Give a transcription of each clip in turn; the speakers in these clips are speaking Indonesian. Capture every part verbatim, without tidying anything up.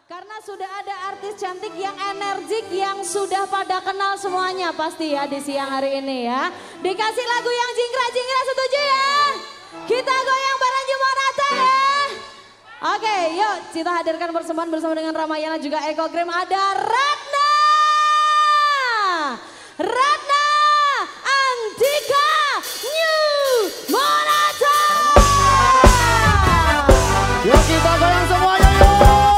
Karena sudah ada artis cantik yang energik yang sudah pada kenal semuanya pasti ya di siang hari ini ya. Dikasih lagu yang jingkrak-jingkrak, setuju ya? Kita goyang bareng Jumonata ya. Oke yuk kita hadirkan persembahan bersama dengan Ramayana juga Eko Grim. Ada Ratna. Ratna Antika New Monata. Yuk kita goyang semuanya yuk.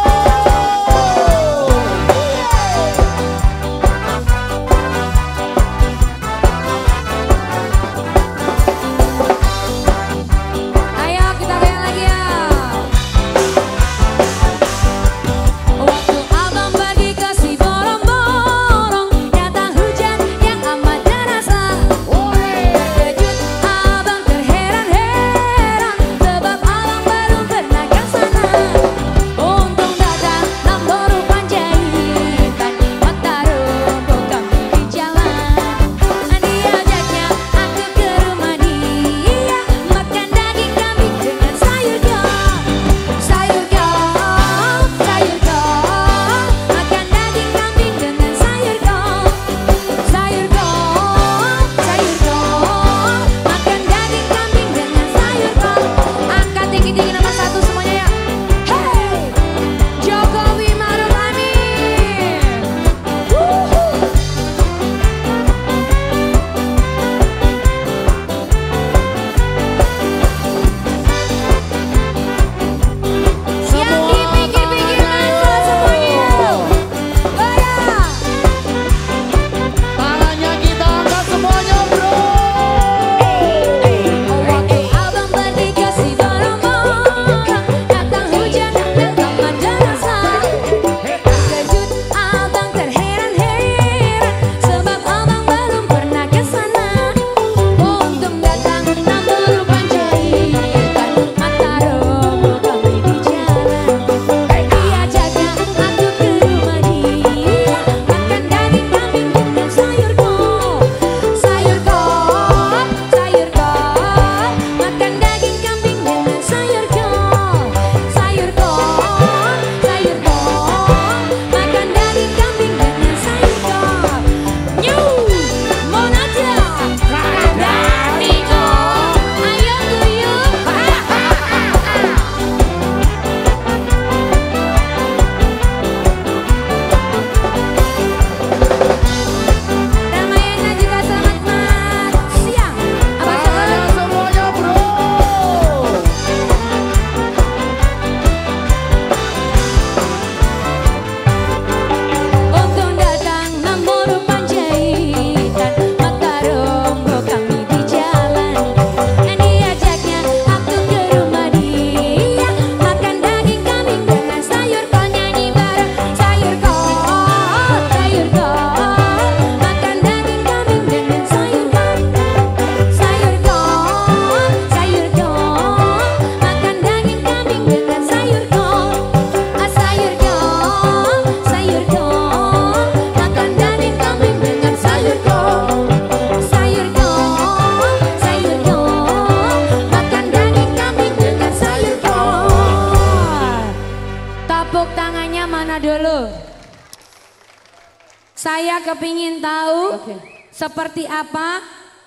Saya kepingin tahu Oke. seperti apa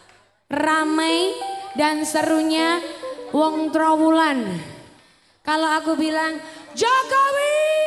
ramai dan serunya Wong Trowulan. Kalau aku bilang Jokowi.